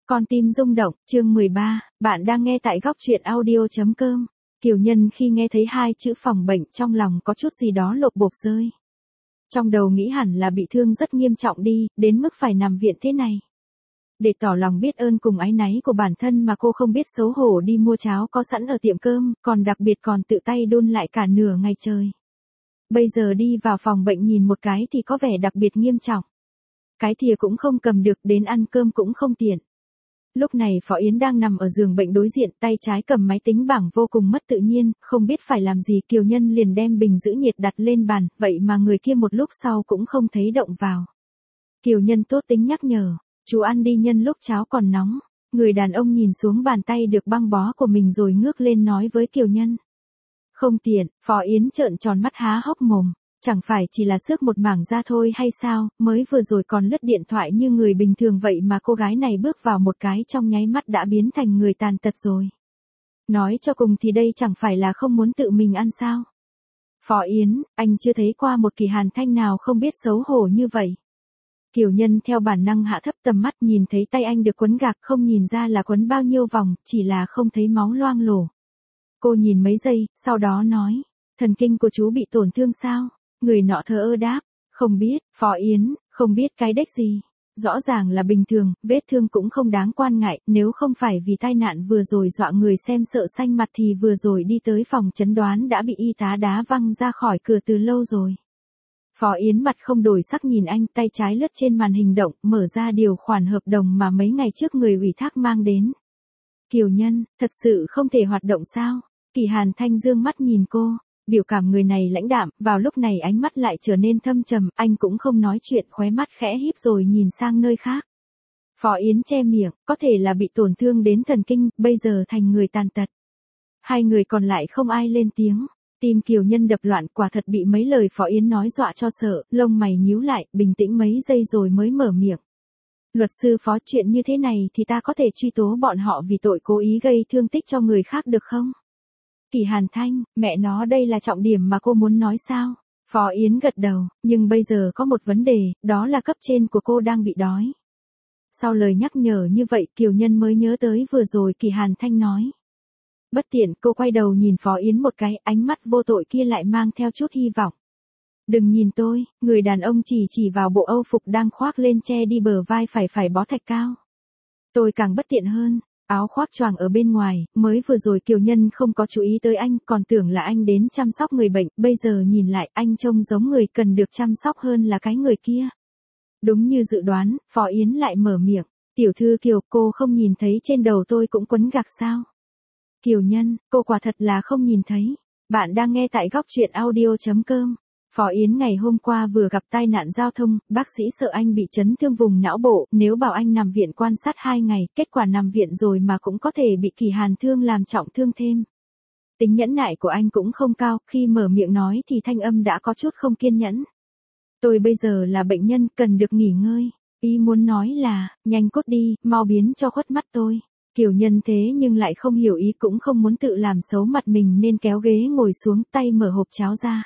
Con tim rung động, chương 13, bạn đang nghe tại góc truyện audio.com. Kiều Nhân khi nghe thấy hai chữ phòng bệnh trong lòng có chút gì đó lột bột rơi. Trong đầu nghĩ hẳn là bị thương rất nghiêm trọng đi, đến mức phải nằm viện thế này. Để tỏ lòng biết ơn cùng áy náy của bản thân mà cô không biết xấu hổ đi mua cháo có sẵn ở tiệm cơm, còn đặc biệt còn tự tay đun lại cả nửa ngày trời. Bây giờ đi vào phòng bệnh nhìn một cái thì có vẻ đặc biệt nghiêm trọng. Cái thìa cũng không cầm được, đến ăn cơm cũng không tiện. Lúc này Phó Yến đang nằm ở giường bệnh đối diện, tay trái cầm máy tính bảng vô cùng mất tự nhiên, không biết phải làm gì. Kiều Nhân liền đem bình giữ nhiệt đặt lên bàn, vậy mà người kia một lúc sau cũng không thấy động vào. Kiều Nhân tốt tính nhắc nhở, chú ăn đi nhân lúc cháo còn nóng. Người đàn ông nhìn xuống bàn tay được băng bó của mình rồi ngước lên nói với Kiều Nhân. Không tiện, Phó Yến trợn tròn mắt há hốc mồm. Chẳng phải chỉ là xước một mảng da thôi hay sao, mới vừa rồi còn lướt điện thoại như người bình thường vậy mà cô gái này bước vào một cái trong nháy mắt đã biến thành người tàn tật rồi. Nói cho cùng thì đây chẳng phải là không muốn tự mình ăn sao. Phó Yến, anh chưa thấy qua một Kỳ Hàn Thanh nào không biết xấu hổ như vậy. Kiều Nhân theo bản năng hạ thấp tầm mắt, nhìn thấy tay anh được quấn gạc, không nhìn ra là quấn bao nhiêu vòng, chỉ là không thấy máu loang lổ. Cô nhìn mấy giây, sau đó nói, thần kinh của chú bị tổn thương sao? Người nọ thờ ơ đáp, không biết. Phó Yến, không biết cái đếch gì. Rõ ràng là bình thường, vết thương cũng không đáng quan ngại, nếu không phải vì tai nạn vừa rồi dọa người xem sợ xanh mặt thì vừa rồi đi tới phòng chẩn đoán đã bị y tá đá văng ra khỏi cửa từ lâu rồi. Phó Yến mặt không đổi sắc nhìn anh, tay trái lướt trên màn hình động, mở ra điều khoản hợp đồng mà mấy ngày trước người ủy thác mang đến. Kiều Nhân, thật sự không thể hoạt động sao? Kỳ Hàn Thanh dương mắt nhìn cô. Biểu cảm người này lãnh đạm, vào lúc này ánh mắt lại trở nên thâm trầm, anh cũng không nói chuyện, khóe mắt khẽ híp rồi nhìn sang nơi khác. Phó Yến che miệng, có thể là bị tổn thương đến thần kinh, bây giờ thành người tàn tật. Hai người còn lại không ai lên tiếng, tim Kiều Nhân đập loạn, quả thật bị mấy lời Phó Yến nói dọa cho sợ, lông mày nhíu lại, bình tĩnh mấy giây rồi mới mở miệng. Luật sư Phó, chuyện như thế này thì ta có thể truy tố bọn họ vì tội cố ý gây thương tích cho người khác được không? Kỳ Hàn Thanh, mẹ nó đây là trọng điểm mà cô muốn nói sao? Phó Yến gật đầu, nhưng bây giờ có một vấn đề, đó là cấp trên của cô đang bị đói. Sau lời nhắc nhở như vậy Kiều Nhân mới nhớ tới vừa rồi Kỳ Hàn Thanh nói. Bất tiện, cô quay đầu nhìn Phó Yến một cái, ánh mắt vô tội kia lại mang theo chút hy vọng. Đừng nhìn tôi, người đàn ông chỉ vào bộ âu phục đang khoác lên che đi bờ vai phải bó thạch cao. Tôi càng bất tiện hơn. Áo khoác choàng ở bên ngoài, mới vừa rồi Kiều Nhân không có chú ý tới anh, còn tưởng là anh đến chăm sóc người bệnh, bây giờ nhìn lại anh trông giống người cần được chăm sóc hơn là cái người kia. Đúng như dự đoán, Phó Yến lại mở miệng, tiểu thư Kiều, cô không nhìn thấy trên đầu tôi cũng quấn gạc sao? Kiều Nhân, cô quả thật là không nhìn thấy. Bạn đang nghe tại góc truyện audio.com. Phó Yến ngày hôm qua vừa gặp tai nạn giao thông, bác sĩ sợ anh bị chấn thương vùng não bộ, nếu bảo anh nằm viện quan sát 2 ngày, kết quả nằm viện rồi mà cũng có thể bị Kỳ Hàn thương làm trọng thương thêm. Tính nhẫn nại của anh cũng không cao, khi mở miệng nói thì thanh âm đã có chút không kiên nhẫn. Tôi bây giờ là bệnh nhân, cần được nghỉ ngơi. Ý muốn nói là, nhanh cốt đi, mau biến cho khuất mắt tôi. Kiều Nhân thế nhưng lại không hiểu ý, cũng không muốn tự làm xấu mặt mình nên kéo ghế ngồi xuống, tay mở hộp cháo ra.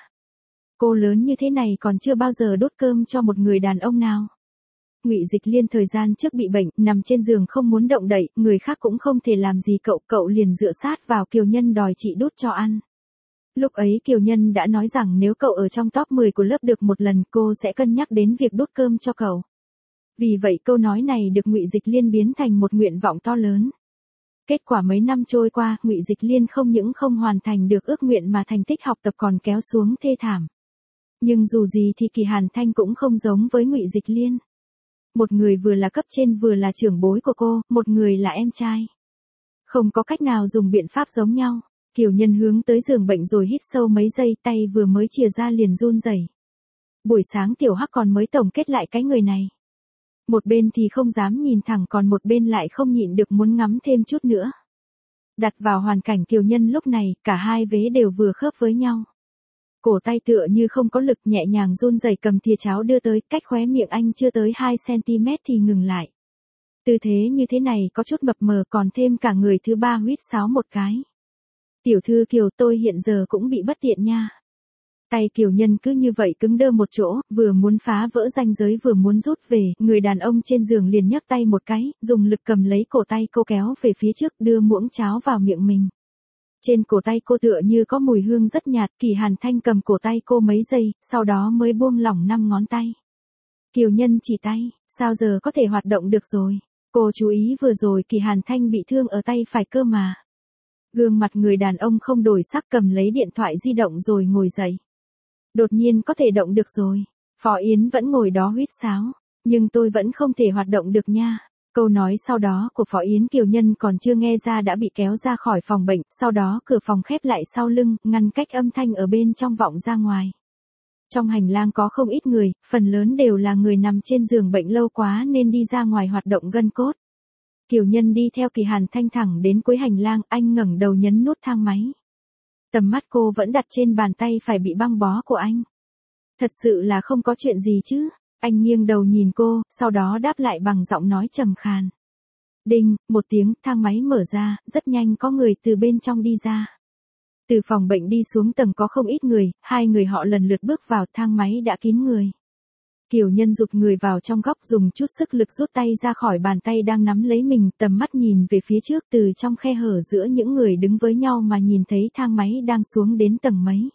Cô lớn như thế này còn chưa bao giờ đốt cơm cho một người đàn ông nào. Ngụy Dịch Liên thời gian trước bị bệnh, nằm trên giường không muốn động đậy, người khác cũng không thể làm gì cậu liền dựa sát vào Kiều Nhân đòi chị đút cho ăn. Lúc ấy Kiều Nhân đã nói rằng nếu cậu ở trong top 10 của lớp được một lần cô sẽ cân nhắc đến việc đút cơm cho cậu. Vì vậy câu nói này được Ngụy Dịch Liên biến thành một nguyện vọng to lớn. Kết quả mấy năm trôi qua, Ngụy Dịch Liên không những không hoàn thành được ước nguyện mà thành tích học tập còn kéo xuống thê thảm. Nhưng dù gì thì Kỳ Hàn Thanh cũng không giống với Ngụy Dịch Liên. Một người vừa là cấp trên vừa là trưởng bối của cô, một người là em trai. Không có cách nào dùng biện pháp giống nhau. Kiều Nhân hướng tới giường bệnh rồi hít sâu mấy giây, tay vừa mới chìa ra liền run rẩy. Buổi sáng Tiểu Hắc còn mới tổng kết lại cái người này. Một bên thì không dám nhìn thẳng, còn một bên lại không nhịn được muốn ngắm thêm chút nữa. Đặt vào hoàn cảnh Kiều Nhân lúc này, cả hai vế đều vừa khớp với nhau. Cổ tay tựa như không có lực, nhẹ nhàng run rẩy cầm thìa cháo đưa tới, cách khóe miệng anh chưa tới 2 cm thì ngừng lại. Tư thế như thế này có chút mập mờ, còn thêm cả người thứ ba huýt sáo một cái. Tiểu thư Kiều, tôi hiện giờ cũng bị bất tiện nha. Tay Kiều Nhân cứ như vậy cứng đơ một chỗ, vừa muốn phá vỡ ranh giới vừa muốn rút về, người đàn ông trên giường liền nhấc tay một cái, dùng lực cầm lấy cổ tay cô kéo về phía trước đưa muỗng cháo vào miệng mình. Trên cổ tay cô tựa như có mùi hương rất nhạt, Kỳ Hàn Thanh cầm cổ tay cô mấy giây, sau đó mới buông lỏng 5 ngón tay. Kiều Nhân chỉ tay, sao giờ có thể hoạt động được rồi? Cô chú ý vừa rồi Kỳ Hàn Thanh bị thương ở tay phải cơ mà. Gương mặt người đàn ông không đổi sắc cầm lấy điện thoại di động rồi ngồi dậy. Đột nhiên có thể động được rồi. Phó Yến vẫn ngồi đó huýt sáo. Nhưng tôi vẫn không thể hoạt động được nha. Câu nói sau đó của Phó Yến Kiều Nhân còn chưa nghe ra đã bị kéo ra khỏi phòng bệnh, sau đó cửa phòng khép lại sau lưng, ngăn cách âm thanh ở bên trong vọng ra ngoài. Trong hành lang có không ít người, phần lớn đều là người nằm trên giường bệnh lâu quá nên đi ra ngoài hoạt động gân cốt. Kiều Nhân đi theo Kỳ Hàn Thanh thẳng đến cuối hành lang, anh ngẩng đầu nhấn nút thang máy. Tầm mắt cô vẫn đặt trên bàn tay phải bị băng bó của anh. Thật sự là không có chuyện gì chứ? Anh nghiêng đầu nhìn cô, sau đó đáp lại bằng giọng nói trầm khàn. Đinh, một tiếng, thang máy mở ra, rất nhanh có người từ bên trong đi ra. Từ phòng bệnh đi xuống tầng có không ít người, 2 người họ lần lượt bước vào, thang máy đã kín người. Kiều Nhân rụt người vào trong góc dùng chút sức lực rút tay ra khỏi bàn tay đang nắm lấy mình, tầm mắt nhìn về phía trước từ trong khe hở giữa những người đứng với nhau mà nhìn thấy thang máy đang xuống đến tầng mấy.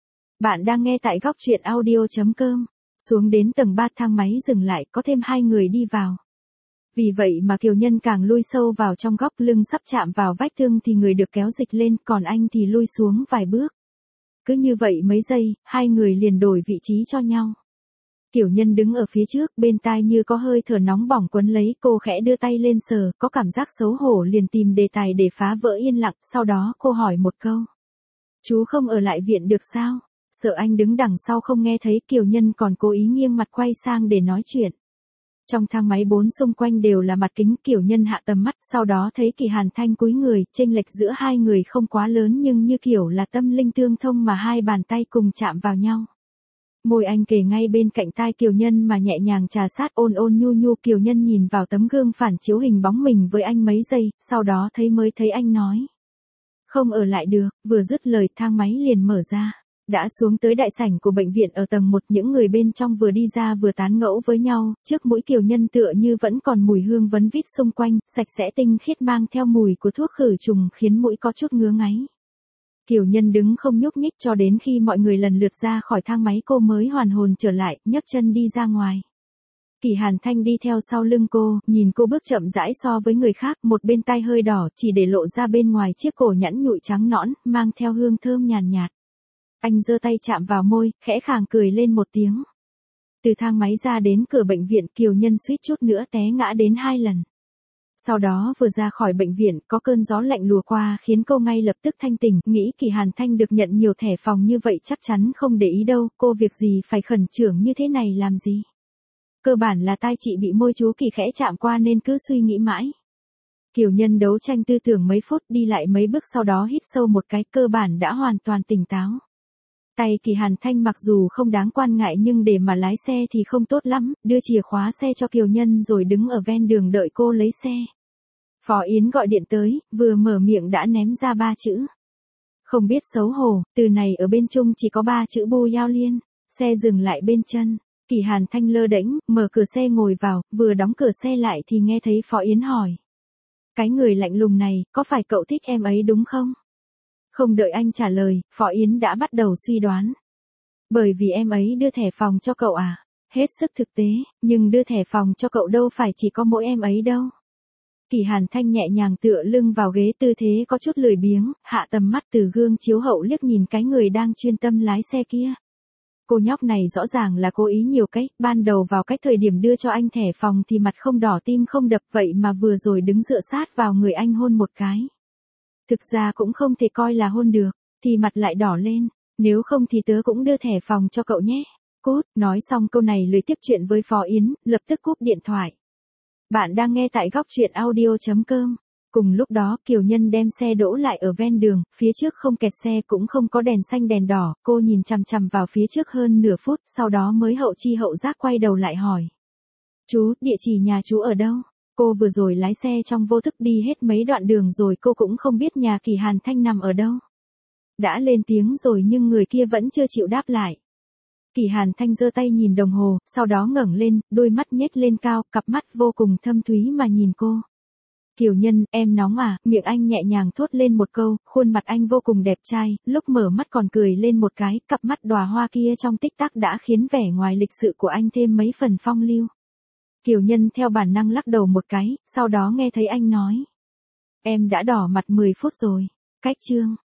Bạn đang nghe tại góc truyện audio.com. Xuống đến tầng 3 thang máy dừng lại, có thêm 2 người đi vào. Vì vậy mà Kiều Nhân càng lui sâu vào trong góc, lưng sắp chạm vào vách tường thì người được kéo dịch lên, còn anh thì lui xuống vài bước. Cứ như vậy mấy giây, 2 người liền đổi vị trí cho nhau. Kiều Nhân đứng ở phía trước, bên tai như có hơi thở nóng bỏng quấn lấy, cô khẽ đưa tay lên sờ, có cảm giác xấu hổ liền tìm đề tài để phá vỡ yên lặng, sau đó cô hỏi một câu. Chú không ở lại viện được sao? Sợ anh đứng đằng sau không nghe thấy, Kiều Nhân còn cố ý nghiêng mặt quay sang để nói chuyện. Trong thang máy 4 xung quanh đều là mặt kính, Kiều Nhân hạ tầm mắt, sau đó thấy Kỳ Hàn Thanh cúi người, chênh lệch giữa 2 người không quá lớn nhưng như kiểu là tâm linh tương thông mà 2 bàn tay cùng chạm vào nhau. Môi anh kề ngay bên cạnh tai Kiều Nhân mà nhẹ nhàng trà sát, ôn ôn nhu nhu. Kiều Nhân nhìn vào tấm gương phản chiếu hình bóng mình với anh mấy giây, sau đó mới thấy anh nói. Không ở lại được, vừa dứt lời thang máy liền mở ra. Đã xuống tới đại sảnh của bệnh viện ở tầng 1, những người bên trong vừa đi ra vừa tán gẫu với nhau, trước mũi Kiều Nhân tựa như vẫn còn mùi hương vấn vít xung quanh, sạch sẽ tinh khiết mang theo mùi của thuốc khử trùng khiến mũi có chút ngứa ngáy. Kiều Nhân đứng không nhúc nhích cho đến khi mọi người lần lượt ra khỏi thang máy cô mới hoàn hồn trở lại, nhấc chân đi ra ngoài. Kỳ Hàn Thanh đi theo sau lưng cô, nhìn cô bước chậm rãi so với người khác, một bên tai hơi đỏ chỉ để lộ ra bên ngoài chiếc cổ nhẵn nhụi trắng nõn, mang theo hương thơm nhàn nhạt. Anh giơ tay chạm vào môi, khẽ khàng cười lên một tiếng. Từ thang máy ra đến cửa bệnh viện, Kiều Nhân suýt chút nữa té ngã đến 2 lần. Sau đó vừa ra khỏi bệnh viện, có cơn gió lạnh lùa qua khiến cô ngay lập tức thanh tỉnh, nghĩ Kỳ Hàn Thanh được nhận nhiều thẻ phòng như vậy chắc chắn không để ý đâu, cô việc gì phải khẩn trương như thế này làm gì. Cơ bản là tai chị bị môi chú Kỳ khẽ chạm qua nên cứ suy nghĩ mãi. Kiều Nhân đấu tranh tư tưởng mấy phút, đi lại mấy bước sau đó hít sâu một cái, cơ bản đã hoàn toàn tỉnh táo. Tay Kỳ Hàn Thanh mặc dù không đáng quan ngại nhưng để mà lái xe thì không tốt lắm, đưa chìa khóa xe cho Kiều Nhân rồi đứng ở ven đường đợi cô lấy xe. Phó Yến gọi điện tới, vừa mở miệng đã ném ra 3 chữ. Không biết xấu hổ, từ này ở bên Trung chỉ có 3 chữ Bu Giao Liên. Xe dừng lại bên chân, Kỳ Hàn Thanh lơ đễnh, mở cửa xe ngồi vào, vừa đóng cửa xe lại thì nghe thấy Phó Yến hỏi. Cái người lạnh lùng này, có phải cậu thích em ấy đúng không? Không đợi anh trả lời, Phó Yến đã bắt đầu suy đoán. Bởi vì em ấy đưa thẻ phòng cho cậu à? Hết sức thực tế, nhưng đưa thẻ phòng cho cậu đâu phải chỉ có mỗi em ấy đâu. Kỳ Hàn Thanh nhẹ nhàng tựa lưng vào ghế, tư thế có chút lười biếng, hạ tầm mắt từ gương chiếu hậu liếc nhìn cái người đang chuyên tâm lái xe kia. Cô nhóc này rõ ràng là cố ý nhiều cách, ban đầu vào cái thời điểm đưa cho anh thẻ phòng thì mặt không đỏ tim không đập, vậy mà vừa rồi đứng dựa sát vào người anh hôn một cái. Thực ra cũng không thể coi là hôn được, thì mặt lại đỏ lên, nếu không thì tớ cũng đưa thẻ phòng cho cậu nhé. Cút, nói xong câu này lười tiếp chuyện với Phó Yến, lập tức cúp điện thoại. Bạn đang nghe tại góc truyện audio.com. Cùng lúc đó Kiều Nhân đem xe đỗ lại ở ven đường, phía trước không kẹt xe cũng không có đèn xanh đèn đỏ, cô nhìn chằm chằm vào phía trước hơn nửa phút, sau đó mới hậu chi hậu giác quay đầu lại hỏi. Chú, địa chỉ nhà chú ở đâu? Cô vừa rồi lái xe trong vô thức đi hết mấy đoạn đường rồi cô cũng không biết nhà Kỳ Hàn Thanh nằm ở đâu. Đã lên tiếng rồi nhưng người kia vẫn chưa chịu đáp lại. Kỷ Hàn Thanh giơ tay nhìn đồng hồ, sau đó ngẩng lên, đôi mắt nhếch lên cao, cặp mắt vô cùng thâm thúy mà nhìn cô. Kiều Nhân, em nóng à, miệng anh nhẹ nhàng thốt lên một câu, khuôn mặt anh vô cùng đẹp trai, lúc mở mắt còn cười lên một cái, cặp mắt đóa hoa kia trong tích tắc đã khiến vẻ ngoài lịch sự của anh thêm mấy phần phong lưu. Kiều Nhân theo bản năng lắc đầu một cái, sau đó nghe thấy anh nói. Em đã đỏ mặt 10 phút rồi. Cách chương.